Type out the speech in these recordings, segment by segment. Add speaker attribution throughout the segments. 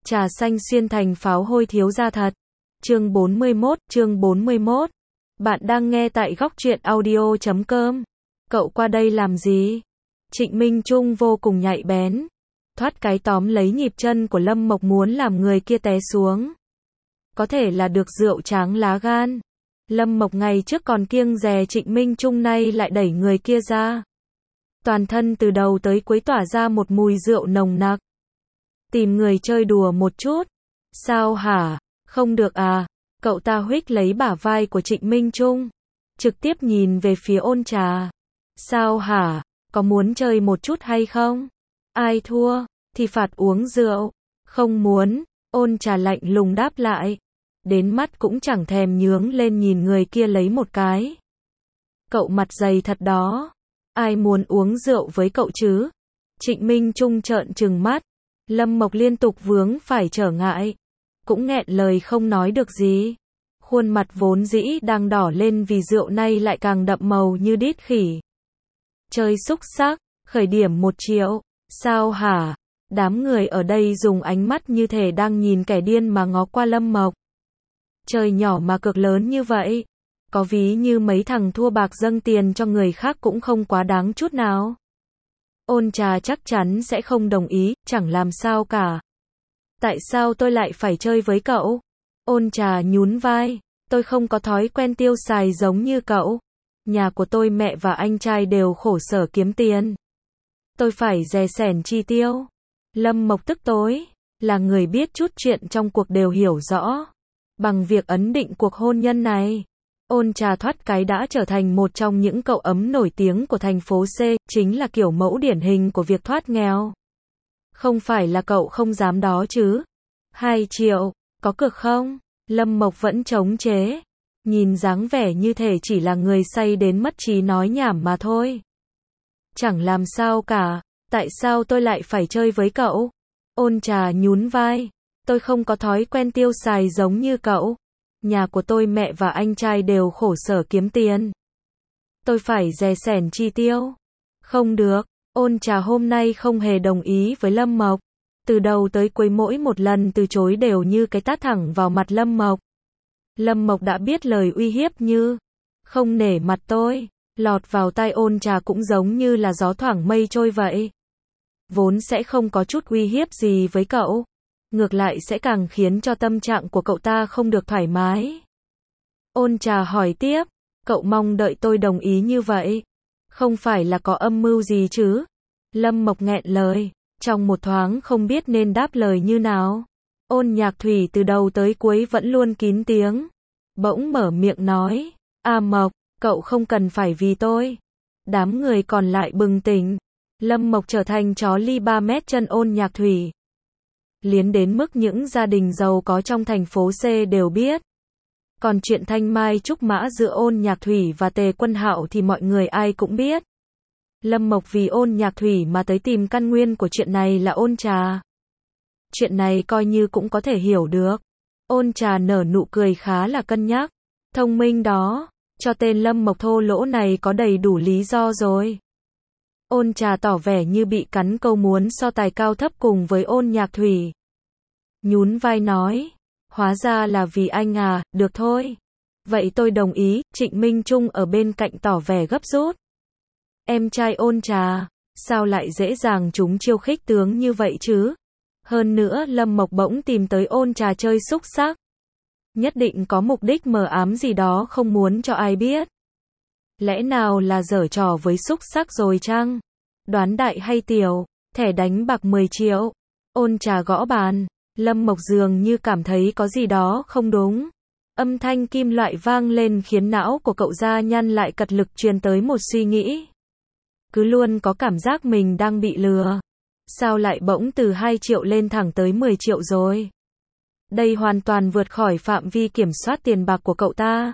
Speaker 1: Trà xanh xuyên thành pháo hôi thiếu gia thật. Chương 41. Bạn đang nghe tại góc truyện audio.com. Cậu qua đây làm gì? Trịnh Minh Trung vô cùng nhạy bén. Thoát cái tóm lấy nhịp chân của Lâm Mộc muốn làm người kia té xuống. Có thể là được rượu tráng lá gan. Lâm Mộc ngày trước còn kiêng dè Trịnh Minh Trung, nay lại đẩy người kia ra. Toàn thân từ đầu tới cuối tỏa ra một mùi rượu nồng nặc. Tìm người chơi đùa một chút. Sao hả? Không được à? Cậu ta huých lấy bả vai của Trịnh Minh Trung. Trực tiếp nhìn về phía Ôn Trà. Sao hả? Có muốn chơi một chút hay không? Ai thua, thì phạt uống rượu. Không muốn. Ôn Trà lạnh lùng đáp lại. Đến mắt cũng chẳng thèm nhướng lên nhìn người kia lấy một cái. Cậu mặt dày thật đó. Ai muốn uống rượu với cậu chứ? Trịnh Minh Trung trợn trừng mắt. Lâm Mộc liên tục vướng phải trở ngại. Cũng nghẹn lời không nói được gì. Khuôn mặt vốn dĩ đang đỏ lên vì rượu nay lại càng đậm màu như đít khỉ. Chơi xúc xắc, khởi điểm 1 triệu. Sao hả? Đám người ở đây dùng ánh mắt như thể đang nhìn kẻ điên mà ngó qua Lâm Mộc. Chơi nhỏ mà cược lớn như vậy. Có ví như mấy thằng thua bạc dâng tiền cho người khác cũng không quá đáng chút nào. Ôn Trà chắc chắn sẽ không đồng ý, chẳng làm sao cả. Tại sao tôi lại phải chơi với cậu? Ôn Trà nhún vai. Tôi không có thói quen tiêu xài giống như cậu. Nhà của tôi mẹ và anh trai đều khổ sở kiếm tiền. Tôi phải dè sẻn chi tiêu. Lâm Mộc tức tối. Là người biết chút chuyện trong cuộc đều hiểu rõ. Bằng việc ấn định cuộc hôn nhân này, Ôn Trà thoát cái đã trở thành một trong những cậu ấm nổi tiếng của thành phố C, chính là kiểu mẫu điển hình của việc thoát nghèo. Không phải là cậu không dám đó chứ? 2 triệu, có cược không? Lâm Mộc vẫn chống chế. Nhìn dáng vẻ như thể chỉ là người say đến mất trí nói nhảm mà thôi. Chẳng làm sao cả, tại sao tôi lại phải chơi với cậu? Ôn Trà nhún vai. Tôi không có thói quen tiêu xài giống như cậu. Nhà của tôi mẹ và anh trai đều khổ sở kiếm tiền. Tôi phải dè sẻn chi tiêu. Không được, Ôn Trà hôm nay không hề đồng ý với Lâm Mộc. Từ đầu tới cuối mỗi một lần từ chối đều như cái tát thẳng vào mặt Lâm Mộc. Lâm Mộc đã biết lời uy hiếp như không nể mặt tôi, lọt vào tai Ôn Trà cũng giống như là gió thoảng mây trôi vậy. Vốn sẽ không có chút uy hiếp gì với cậu. Ngược lại sẽ càng khiến cho tâm trạng của cậu ta không được thoải mái. Ôn Trà hỏi tiếp, cậu mong đợi tôi đồng ý như vậy? Không phải là có âm mưu gì chứ? Lâm Mộc nghẹn lời, trong một thoáng không biết nên đáp lời như nào. Ôn Nhạc Thủy từ đầu tới cuối vẫn luôn kín tiếng. Bỗng mở miệng nói, Mộc, cậu không cần phải vì tôi. Đám người còn lại bừng tỉnh. Lâm Mộc trở thành chó ly 3 mét chân Ôn Nhạc Thủy. Liến đến mức những gia đình giàu có trong thành phố C đều biết. Còn chuyện thanh mai trúc mã giữa Ôn Nhạc Thủy và Tề Quân Hạo thì mọi người ai cũng biết. Lâm Mộc vì Ôn Nhạc Thủy mà tới tìm căn nguyên của chuyện này là Ôn Trà. Chuyện này coi như cũng có thể hiểu được. Ôn Trà nở nụ cười khá là cân nhắc. Thông minh đó, cho tên Lâm Mộc thô lỗ này có đầy đủ lý do rồi. Ôn Trà tỏ vẻ như bị cắn câu muốn so tài cao thấp cùng với Ôn Nhạc Thủy. Nhún vai nói, hóa ra là vì anh à, được thôi. Vậy tôi đồng ý. Trịnh Minh Trung ở bên cạnh tỏ vẻ gấp rút. Em trai Ôn Trà, sao lại dễ dàng trúng chiêu khích tướng như vậy chứ? Hơn nữa Lâm Mộc bỗng tìm tới Ôn Trà chơi xúc xắc. Nhất định có mục đích mờ ám gì đó không muốn cho ai biết. Lẽ nào là giở trò với xúc xắc rồi chăng? Đoán đại hay tiểu? Thẻ đánh bạc 10 triệu. Ôn Trà gõ bàn. Lâm Mộc dường như cảm thấy có gì đó không đúng. Âm thanh kim loại vang lên khiến não của cậu gia nhân lại cật lực truyền tới một suy nghĩ. Cứ luôn có cảm giác mình đang bị lừa. Sao lại bỗng từ 2 triệu lên thẳng tới 10 triệu rồi? Đây hoàn toàn vượt khỏi phạm vi kiểm soát tiền bạc của cậu ta.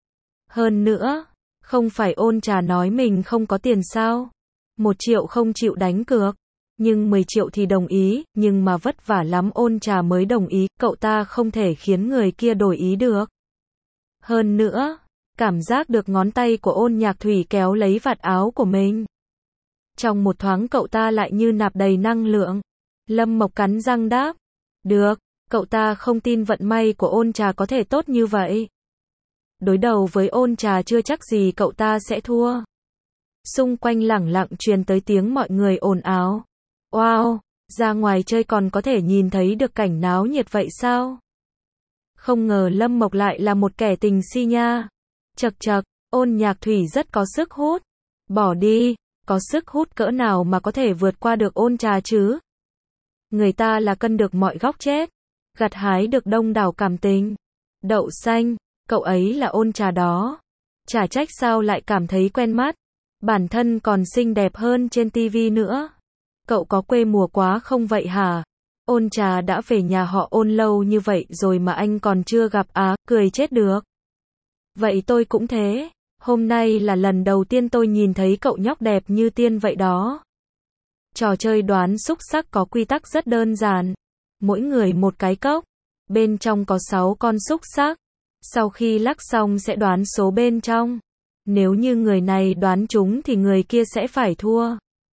Speaker 1: Hơn nữa, không phải Ôn Trà nói mình không có tiền sao? 1 triệu không chịu đánh cược. Nhưng 10 triệu thì đồng ý, nhưng mà vất vả lắm Ôn Trà mới đồng ý, cậu ta không thể khiến người kia đổi ý được. Hơn nữa, cảm giác được ngón tay của Ôn Nhạc Thủy kéo lấy vạt áo của mình. Trong một thoáng cậu ta lại như nạp đầy năng lượng. Lâm Mộc cắn răng đáp, Được, cậu ta không tin vận may của Ôn Trà có thể tốt như vậy. Đối đầu với Ôn Trà chưa chắc gì cậu ta sẽ thua. Xung quanh lẳng lặng truyền tới tiếng mọi người ồn ào. Wow, ra ngoài chơi còn có thể nhìn thấy được cảnh náo nhiệt vậy sao? Không ngờ Lâm Mộc lại là một kẻ tình si nha. Chậc chậc, Ôn Nhạc Thủy rất có sức hút. Bỏ đi, có sức hút cỡ nào mà có thể vượt qua được Ôn Trà chứ? Người ta là cân được mọi góc chết, gặt hái được đông đảo cảm tình. Đậu xanh, cậu ấy là Ôn Trà đó. Chả trách sao lại cảm thấy quen mắt. Bản thân còn xinh đẹp hơn trên tivi nữa. Cậu có quê mùa quá không vậy hả? Ôn Trà đã về nhà họ Ôn lâu như vậy rồi mà anh còn chưa gặp á, cười chết được. Vậy tôi cũng thế. Hôm nay là lần đầu tiên tôi nhìn thấy cậu nhóc đẹp như tiên vậy đó. Trò chơi đoán xúc xắc có quy tắc rất đơn giản. Mỗi người một cái cốc. Bên trong có 6 con xúc xắc. Sau khi lắc xong sẽ đoán số bên trong. Nếu như người này đoán trúng thì người kia sẽ phải thua.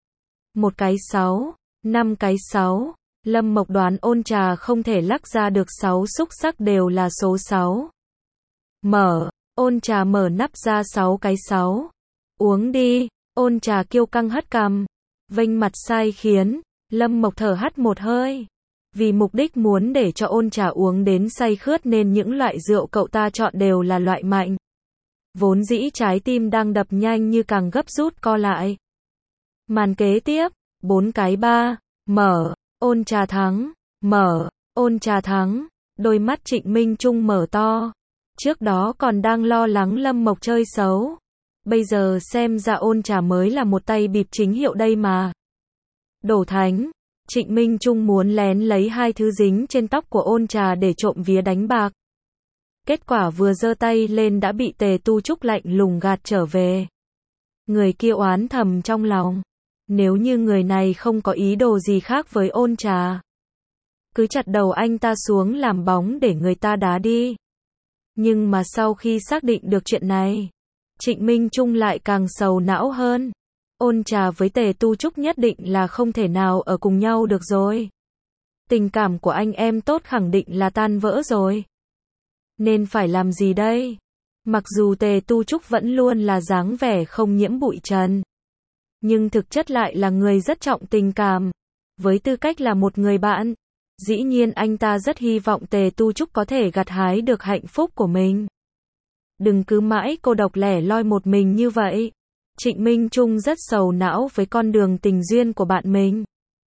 Speaker 1: 1 cái 6, 5 cái 6. Lâm Mộc đoán Ôn Trà không thể lắc ra được 6 xúc xắc đều là số 6. Mở, Ôn Trà mở nắp ra 6 cái 6. Uống đi, Ôn Trà kiêu căng hất cằm, vênh mặt sai khiến. Lâm Mộc thở hắt một hơi. Vì mục đích muốn để cho Ôn Trà uống đến say khướt nên những loại rượu cậu ta chọn đều là loại mạnh. Vốn dĩ trái tim đang đập nhanh như càng gấp rút co lại. Màn kế tiếp, 4 cái 3, mở, Ôn Trà thắng, mở, Ôn Trà thắng, đôi mắt Trịnh Minh Trung mở to. Trước đó còn đang lo lắng Lâm Mộc chơi xấu. Bây giờ xem ra Ôn Trà mới là một tay bịp chính hiệu đây mà. Đổ thánh, Trịnh Minh Trung muốn lén lấy 2 thứ dính trên tóc của Ôn Trà để trộm vía đánh bạc. Kết quả vừa giơ tay lên đã bị Tề Tu Trúc lạnh lùng gạt trở về. Người kia oán thầm trong lòng. Nếu như người này không có ý đồ gì khác với Ôn Trà, cứ chặt đầu anh ta xuống làm bóng để người ta đá đi. Nhưng mà sau khi xác định được chuyện này, Trịnh Minh Trung lại càng sầu não hơn. Ôn Trà với Tề Tu Trúc nhất định là không thể nào ở cùng nhau được rồi. Tình cảm của anh em tốt khẳng định là tan vỡ rồi. Nên phải làm gì đây? Mặc dù Tề Tu Trúc vẫn luôn là dáng vẻ không nhiễm bụi trần, nhưng thực chất lại là người rất trọng tình cảm. Với tư cách là một người bạn, dĩ nhiên anh ta rất hy vọng Tề Tu Trúc có thể gặt hái được hạnh phúc của mình. Đừng cứ mãi cô độc lẻ loi một mình như vậy. Trịnh Minh Trung rất sầu não với con đường tình duyên của bạn mình.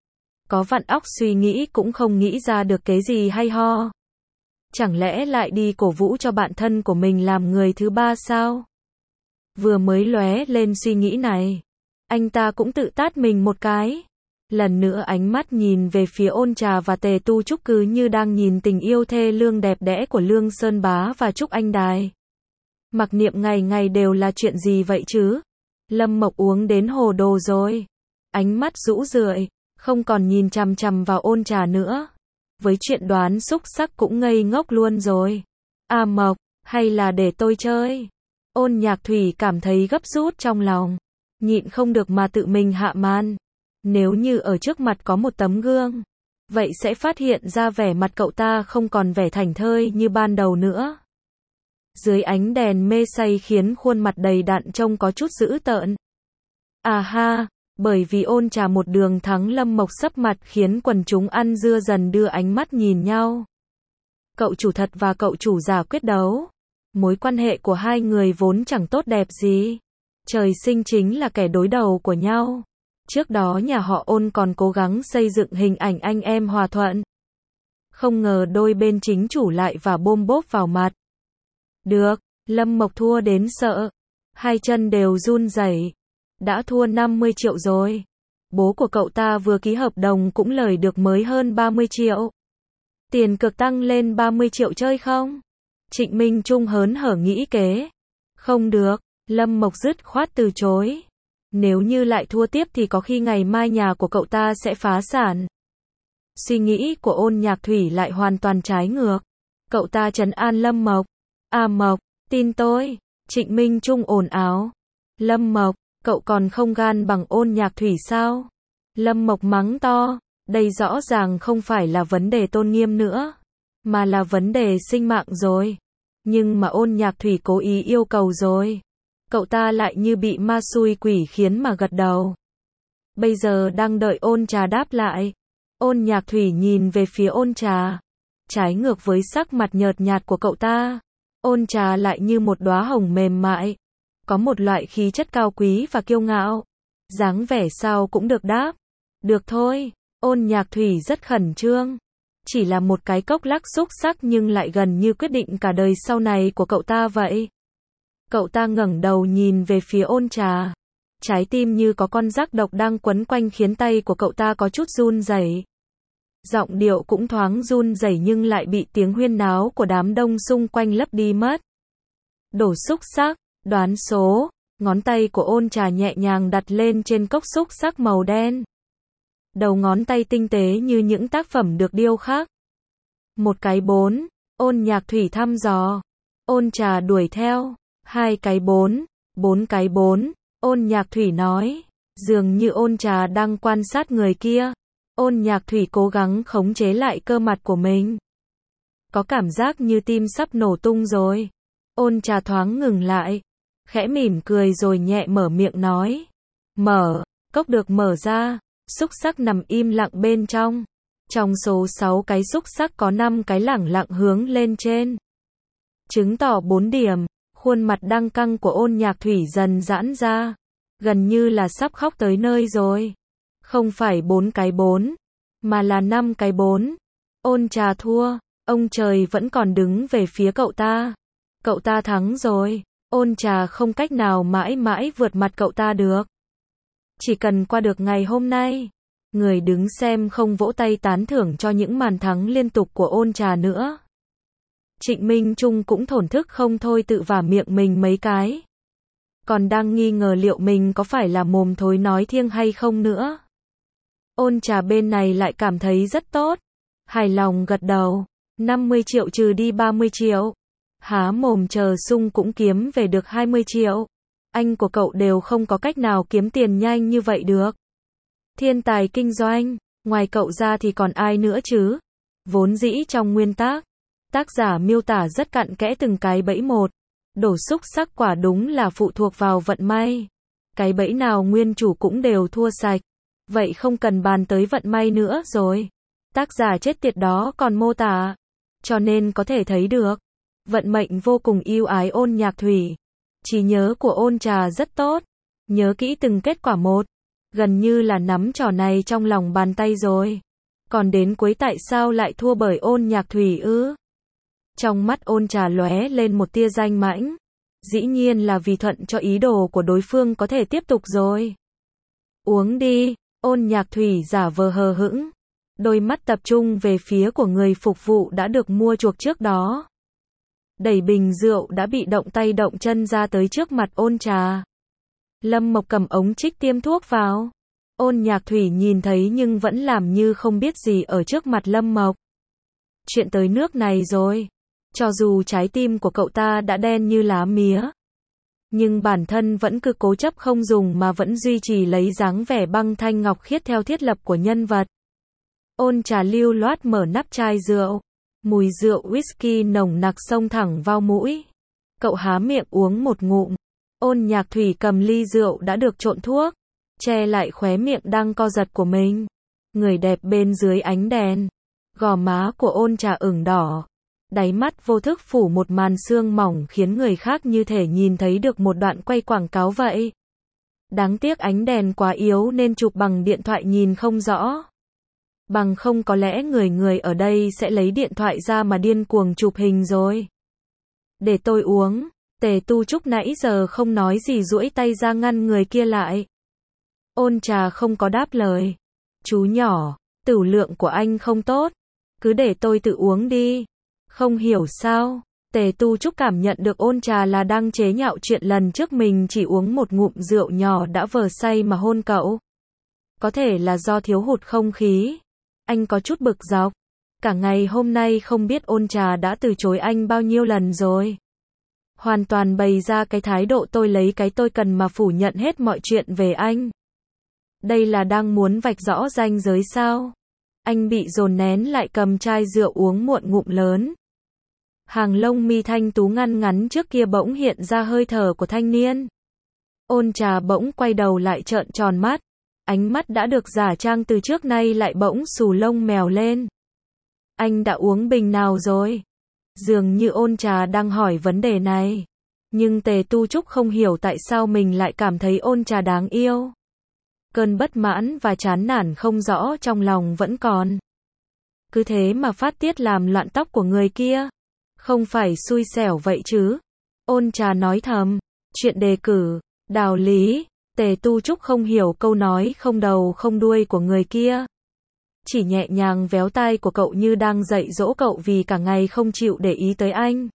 Speaker 1: Có vặn óc suy nghĩ cũng không nghĩ ra được cái gì hay ho. Chẳng lẽ lại đi cổ vũ cho bạn thân của mình làm người thứ ba sao? Vừa mới lóe lên suy nghĩ này, anh ta cũng tự tát mình một cái. Lần nữa ánh mắt nhìn về phía Ôn Trà và Tề Tu Trúc cứ như đang nhìn tình yêu thê lương đẹp đẽ của Lương Sơn Bá và Trúc Anh Đài. Mặc niệm ngày ngày đều là chuyện gì vậy chứ? Lâm Mộc uống đến hồ đồ rồi. Ánh mắt rũ rượi, không còn nhìn chằm chằm vào Ôn Trà nữa. Với chuyện đoán xúc xắc cũng ngây ngốc luôn rồi. À Mộc, hay là để tôi chơi? Ôn Nhạc Thủy cảm thấy gấp rút trong lòng. Nhịn không được mà tự mình hạ màn. Nếu như ở trước mặt có một tấm gương, vậy sẽ phát hiện ra vẻ mặt cậu ta không còn vẻ thảnh thơi như ban đầu nữa. Dưới ánh đèn mê say khiến khuôn mặt đầy đặn trông có chút dữ tợn. À ha, bởi vì Ôn Trà một đường thắng Lâm Mộc sấp mặt khiến quần chúng ăn dưa dần đưa ánh mắt nhìn nhau. Cậu chủ thật và cậu chủ giả quyết đấu. Mối quan hệ của hai người vốn chẳng tốt đẹp gì. Trời sinh chính là kẻ đối đầu của nhau. Trước đó nhà họ Ôn còn cố gắng xây dựng hình ảnh anh em hòa thuận. Không ngờ đôi bên chính chủ lại và bôm bốp vào mặt. Được, Lâm Mộc thua đến sợ. Hai chân đều run rẩy. Đã thua 50 triệu rồi. Bố của cậu ta vừa ký hợp đồng cũng lời được mới hơn 30 triệu. Tiền cược tăng lên 30 triệu chơi không? Trịnh Minh Trung hớn hở nghĩ kế. Không được, Lâm Mộc dứt khoát từ chối. Nếu như lại thua tiếp thì có khi ngày mai nhà của cậu ta sẽ phá sản. Suy nghĩ của Ôn Nhạc Thủy lại hoàn toàn trái ngược. Cậu ta trấn an Lâm Mộc. À Mộc, tin tôi. Trịnh Minh Trung ồn ào. Lâm Mộc, cậu còn không gan bằng Ôn Nhạc Thủy sao? Lâm Mộc mắng to. Đây rõ ràng không phải là vấn đề tôn nghiêm nữa, mà là vấn đề sinh mạng rồi. Nhưng mà Ôn Nhạc Thủy cố ý yêu cầu rồi. Cậu ta lại như bị ma xui quỷ khiến mà gật đầu. Bây giờ đang đợi Ôn Trà đáp lại. Ôn Nhạc Thủy nhìn về phía Ôn Trà. Trái ngược với sắc mặt nhợt nhạt của cậu ta, Ôn Trà lại như một đóa hồng mềm mại. Có một loại khí chất cao quý và kiêu ngạo. Dáng vẻ sao cũng được đáp. Được thôi, Ôn Nhạc Thủy rất khẩn trương. Chỉ là một cái cốc lắc xúc sắc nhưng lại gần như quyết định cả đời sau này của cậu ta vậy. Cậu ta ngẩng đầu nhìn về phía Ôn Trà. Trái tim như có con rác độc đang quấn quanh khiến tay của cậu ta có chút run rẩy. Giọng điệu cũng thoáng run rẩy nhưng lại bị tiếng huyên náo của đám đông xung quanh lấp đi mất. Đổ xúc sắc, đoán số, ngón tay của Ôn Trà nhẹ nhàng đặt lên trên cốc xúc sắc màu đen. Đầu ngón tay tinh tế như những tác phẩm được điêu khắc. Một cái 4, Ôn Nhạc Thủy thăm dò. Ôn Trà đuổi theo. 2 cái 4, 4 cái 4, Ôn Nhạc Thủy nói. Dường như Ôn Trà đang quan sát người kia. Ôn Nhạc Thủy cố gắng khống chế lại cơ mặt của mình. Có cảm giác như tim sắp nổ tung rồi. Ôn Trà thoáng ngừng lại. Khẽ mỉm cười rồi nhẹ mở miệng nói. Mở, cốc được mở ra. Xúc sắc nằm im lặng bên trong. Trong số 6 cái xúc sắc có 5 cái lẳng lặng hướng lên trên. Chứng tỏ 4 điểm. Khuôn mặt đang căng của Ôn Nhạc Thủy dần giãn ra. Gần như là sắp khóc tới nơi rồi. Không phải 4 cái 4, mà là 5 cái 4. Ôn Trà thua. Ông trời vẫn còn đứng về phía cậu ta. Cậu ta thắng rồi. Ôn Trà không cách nào mãi mãi vượt mặt cậu ta được. Chỉ cần qua được ngày hôm nay, người đứng xem không vỗ tay tán thưởng cho những màn thắng liên tục của Ôn Trà nữa. Trịnh Minh Trung cũng thổn thức không thôi tự vả miệng mình mấy cái. Còn đang nghi ngờ liệu mình có phải là mồm thối nói thiêng hay không nữa. Ôn Trà bên này lại cảm thấy rất tốt. Hài lòng gật đầu. 50 triệu trừ đi 30 triệu. Há mồm chờ sung cũng kiếm về được 20 triệu. Anh của cậu đều không có cách nào kiếm tiền nhanh như vậy được. Thiên tài kinh doanh, ngoài cậu ra thì còn ai nữa chứ? Vốn dĩ trong nguyên tác, tác giả miêu tả rất cặn kẽ từng cái bẫy một. Đổ xúc sắc quả đúng là phụ thuộc vào vận may. Cái bẫy nào nguyên chủ cũng đều thua sạch. Vậy không cần bàn tới vận may nữa rồi. Tác giả chết tiệt đó còn mô tả. Cho nên có thể thấy được. Vận mệnh vô cùng ưu ái Ôn Nhạc Thủy. Trí nhớ của Ôn Trà rất tốt. Nhớ kỹ từng kết quả một. Gần như là nắm trò này trong lòng bàn tay rồi. Còn đến cuối tại sao lại thua bởi Ôn Nhạc Thủy ư? Trong mắt Ôn Trà lóe lên một tia danh mãnh. Dĩ nhiên là vì thuận cho ý đồ của đối phương có thể tiếp tục rồi. Uống đi, Ôn Nhạc Thủy giả vờ hờ hững. Đôi mắt tập trung về phía của người phục vụ đã được mua chuộc trước đó. Đẩy bình rượu đã bị động tay động chân ra tới trước mặt Ôn Trà. Lâm Mộc cầm ống trích tiêm thuốc vào. Ôn Nhạc Thủy nhìn thấy nhưng vẫn làm như không biết gì ở trước mặt Lâm Mộc. Chuyện tới nước này rồi. Cho dù trái tim của cậu ta đã đen như lá mía, nhưng bản thân vẫn cứ cố chấp không dùng mà vẫn duy trì lấy dáng vẻ băng thanh ngọc khiết theo thiết lập của nhân vật. Ôn Trà lưu loát mở nắp chai rượu. Mùi rượu whisky nồng nặc xông thẳng vào mũi. Cậu há miệng uống một ngụm. Ôn Nhạc Thủy cầm ly rượu đã được trộn thuốc, che lại khóe miệng đang co giật của mình. Người đẹp bên dưới ánh đèn. Gò má của Ôn Trà ửng đỏ. Đáy mắt vô thức phủ một màn sương mỏng khiến người khác như thể nhìn thấy được một đoạn quay quảng cáo vậy. Đáng tiếc ánh đèn quá yếu nên chụp bằng điện thoại nhìn không rõ. Bằng không có lẽ người ở đây sẽ lấy điện thoại ra mà điên cuồng chụp hình rồi. Để tôi uống. Tề Tu Trúc nãy giờ không nói gì duỗi tay ra ngăn người kia lại. Ôn Trà không có đáp lời. Chú nhỏ, tửu lượng của anh không tốt. Cứ để tôi tự uống đi. Không hiểu sao. Tề Tu Trúc cảm nhận được Ôn Trà là đang chế nhạo chuyện lần trước mình chỉ uống một ngụm rượu nhỏ đã vờ say mà hôn cậu. Có thể là do thiếu hụt không khí. Anh có chút bực dọc. Cả ngày hôm nay không biết Ôn Trà đã từ chối anh bao nhiêu lần rồi. Hoàn toàn bày ra cái thái độ tôi lấy cái tôi cần mà phủ nhận hết mọi chuyện về anh. Đây là đang muốn vạch rõ ranh giới sao? Anh bị dồn nén lại cầm chai rượu uống muộn ngụm lớn. Hàng lông mi thanh tú ngăn ngắn trước kia bỗng hiện ra hơi thở của thanh niên. Ôn Trà bỗng quay đầu lại trợn tròn mắt. Ánh mắt đã được giả trang từ trước nay lại bỗng xù lông mèo lên. Anh đã uống bình nào rồi? Dường như Ôn Trà đang hỏi vấn đề này. Nhưng Tề Tu Trúc không hiểu tại sao mình lại cảm thấy Ôn Trà đáng yêu. Cơn bất mãn và chán nản không rõ trong lòng vẫn còn. Cứ thế mà phát tiết làm loạn tóc của người kia. Không phải xui xẻo vậy chứ? Ôn Trà nói thầm. Chuyện đề cử, đạo lý. Tề Tu Trúc không hiểu câu nói không đầu không đuôi của người kia. Chỉ nhẹ nhàng véo tai của cậu như đang dạy dỗ cậu vì cả ngày không chịu để ý tới anh.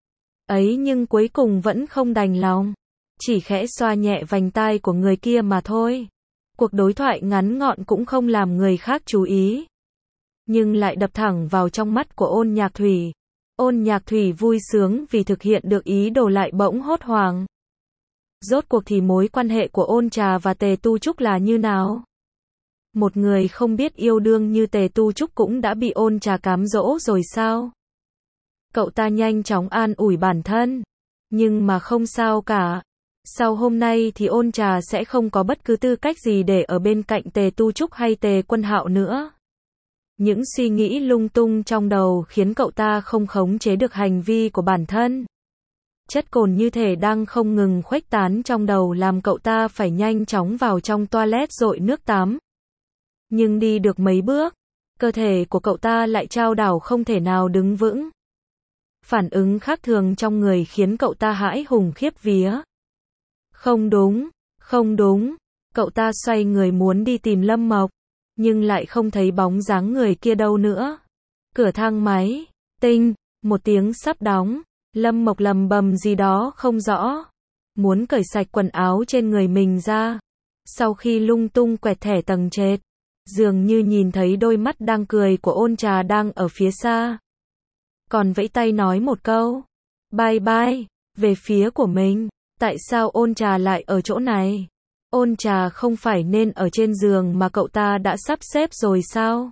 Speaker 1: Ấy nhưng cuối cùng vẫn không đành lòng. Chỉ khẽ xoa nhẹ vành tai của người kia mà thôi. Cuộc đối thoại ngắn gọn cũng không làm người khác chú ý. Nhưng lại đập thẳng vào trong mắt của Ôn Nhạc Thủy. Ôn Nhạc Thủy vui sướng vì thực hiện được ý đồ lại bỗng hốt hoảng. Rốt cuộc thì mối quan hệ của Ôn Trà và Tề Tu Trúc là như nào? Một người không biết yêu đương như Tề Tu Trúc cũng đã bị Ôn Trà cám dỗ rồi sao? Cậu ta nhanh chóng an ủi bản thân. Nhưng mà không sao cả. Sau hôm nay thì Ôn Trà sẽ không có bất cứ tư cách gì để ở bên cạnh Tề Tu Trúc hay Tề Quân Hạo nữa. Những suy nghĩ lung tung trong đầu khiến cậu ta không khống chế được hành vi của bản thân. Chất cồn như thể đang không ngừng khuếch tán trong đầu làm cậu ta phải nhanh chóng vào trong toilet dội nước tắm. Nhưng đi được mấy bước, cơ thể của cậu ta lại chao đảo không thể nào đứng vững. Phản ứng khác thường trong người khiến cậu ta hãi hùng khiếp vía. Không đúng, không đúng. Cậu ta xoay người muốn đi tìm Lâm Mộc, nhưng lại không thấy bóng dáng người kia đâu nữa. Cửa thang máy, tinh, một tiếng sắp đóng. Lâm Mộc lầm bầm gì đó không rõ. Muốn cởi sạch quần áo trên người mình ra. Sau khi lung tung quẹt thẻ tầng trệt, dường như nhìn thấy đôi mắt đang cười của Ôn Trà đang ở phía xa. Còn vẫy tay nói một câu. Bye bye, về phía của mình. Tại sao Ôn Trà lại ở chỗ này? Ôn Trà không phải nên ở trên giường mà cậu ta đã sắp xếp rồi sao?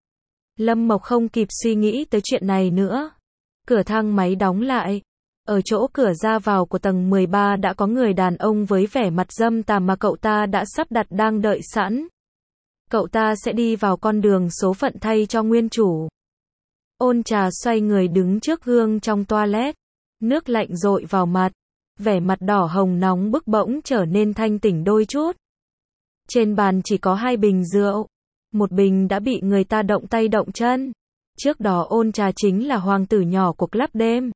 Speaker 1: Lâm Mộc không kịp suy nghĩ tới chuyện này nữa. Cửa thang máy đóng lại. Ở chỗ cửa ra vào của tầng 13 đã có người đàn ông với vẻ mặt dâm tà mà cậu ta đã sắp đặt đang đợi sẵn. Cậu ta sẽ đi vào con đường số phận thay cho nguyên chủ. Ôn Trà xoay người đứng trước gương trong toilet. Nước lạnh dội vào mặt. Vẻ mặt đỏ hồng nóng bức bỗng trở nên thanh tỉnh đôi chút. Trên bàn chỉ có 2 bình rượu. Một bình đã bị người ta động tay động chân. Trước đó Ôn Trà chính là hoàng tử nhỏ của club đêm.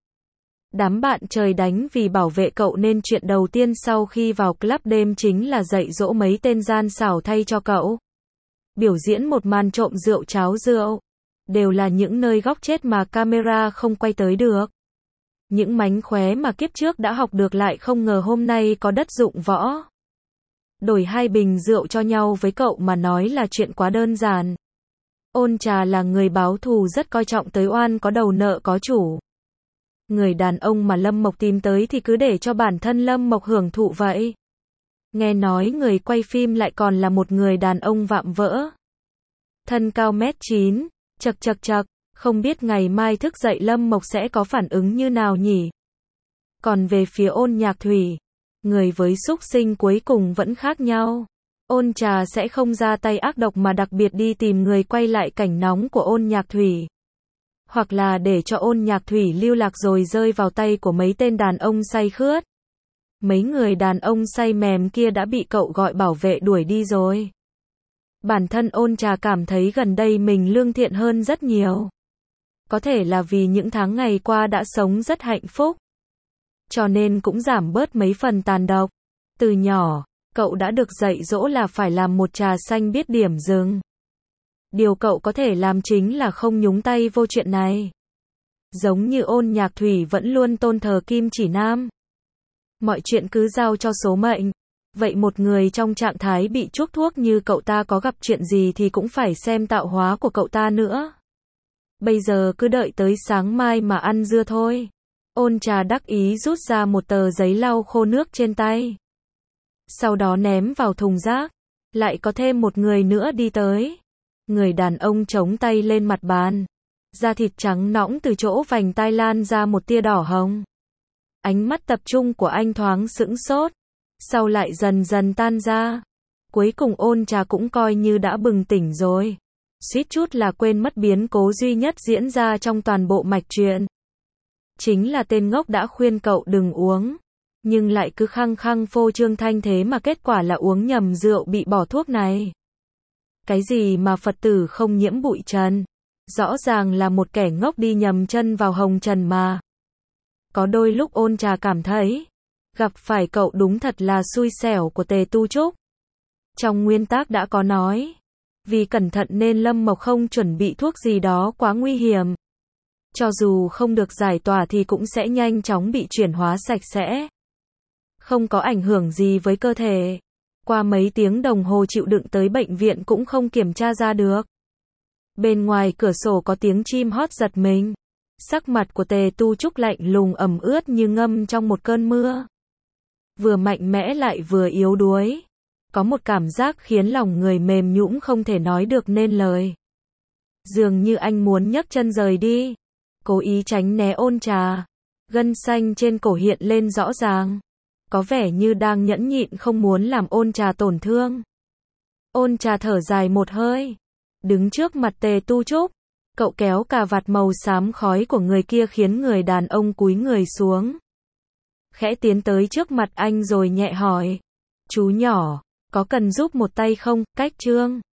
Speaker 1: Đám bạn trời đánh vì bảo vệ cậu nên chuyện đầu tiên sau khi vào club đêm chính là dạy dỗ mấy tên gian xảo thay cho cậu. Biểu diễn một màn trộm rượu cháo rượu. Đều là những nơi góc chết mà camera không quay tới được. Những mánh khóe mà kiếp trước đã học được lại không ngờ hôm nay có đất dụng võ. Đổi 2 bình rượu cho nhau với cậu mà nói là chuyện quá đơn giản. Ôn Trà là người báo thù rất coi trọng tới oan có đầu nợ có chủ. Người đàn ông mà Lâm Mộc tìm tới thì cứ để cho bản thân Lâm Mộc hưởng thụ vậy. Nghe nói người quay phim lại còn là một người đàn ông vạm vỡ. Thân cao 1m9, chật, không biết ngày mai thức dậy Lâm Mộc sẽ có phản ứng như nào nhỉ? Còn về phía Ôn Nhạc Thủy, người với súc sinh cuối cùng vẫn khác nhau. Ôn Trà sẽ không ra tay ác độc mà đặc biệt đi tìm người quay lại cảnh nóng của Ôn Nhạc Thủy. Hoặc là để cho Ôn Nhạc Thủy lưu lạc rồi rơi vào tay của mấy tên đàn ông say khướt. Mấy người đàn ông say mềm kia đã bị cậu gọi bảo vệ đuổi đi rồi. Bản thân Ôn Trà cảm thấy gần đây mình lương thiện hơn rất nhiều. Có thể là vì những tháng ngày qua đã sống rất hạnh phúc. Cho nên cũng giảm bớt mấy phần tàn độc. Từ nhỏ, cậu đã được dạy dỗ là phải làm một trà xanh biết điểm dừng. Điều cậu có thể làm chính là không nhúng tay vô chuyện này. Giống như Ôn Nhạc Thủy vẫn luôn tôn thờ Kim Chỉ Nam. Mọi chuyện cứ giao cho số mệnh. Vậy một người trong trạng thái bị chuốc thuốc như cậu ta có gặp chuyện gì thì cũng phải xem tạo hóa của cậu ta nữa. Bây giờ cứ đợi tới sáng mai mà ăn dưa thôi. Ôn Trà đắc ý rút ra một tờ giấy lau khô nước trên tay. Sau đó ném vào thùng rác. Lại có thêm một người nữa đi tới. Người đàn ông chống tay lên mặt bàn. Da thịt trắng nõng từ chỗ vành tai lan ra một tia đỏ hồng. Ánh mắt tập trung của anh thoáng sững sốt, sau lại dần dần tan ra. Cuối cùng Ôn Trà cũng coi như đã bừng tỉnh rồi. Suýt chút là quên mất biến cố duy nhất diễn ra trong toàn bộ mạch truyện. Chính là tên ngốc đã khuyên cậu đừng uống, nhưng lại cứ khăng khăng phô trương thanh thế mà kết quả là uống nhầm rượu bị bỏ thuốc này. Cái gì mà Phật tử không nhiễm bụi trần? Rõ ràng là một kẻ ngốc đi nhầm chân vào hồng trần mà. Có đôi lúc Ôn Trà cảm thấy, gặp phải cậu đúng thật là xui xẻo của Tề Tu Trúc. Trong nguyên tắc đã có nói, vì cẩn thận nên Lâm Mộc không chuẩn bị thuốc gì đó quá nguy hiểm. Cho dù không được giải tỏa thì cũng sẽ nhanh chóng bị chuyển hóa sạch sẽ. Không có ảnh hưởng gì với cơ thể. Qua mấy tiếng đồng hồ chịu đựng tới bệnh viện cũng không kiểm tra ra được. Bên ngoài cửa sổ có tiếng chim hót giật mình. Sắc mặt của Tề Tu Trúc lạnh lùng ẩm ướt như ngâm trong một cơn mưa. Vừa mạnh mẽ lại vừa yếu đuối. Có một cảm giác khiến lòng người mềm nhũn không thể nói được nên lời. Dường như anh muốn nhấc chân rời đi. Cố ý tránh né Ôn Trà. Gân xanh trên cổ hiện lên rõ ràng. Có vẻ như đang nhẫn nhịn không muốn làm Ôn Trà tổn thương. Ôn Trà thở dài một hơi. Đứng trước mặt Tề Tu Trúc. Cậu kéo cà vạt màu xám khói của người kia khiến người đàn ông cúi người xuống. Khẽ tiến tới trước mặt anh rồi nhẹ hỏi. Chú nhỏ, có cần giúp một tay không? Cách Trương.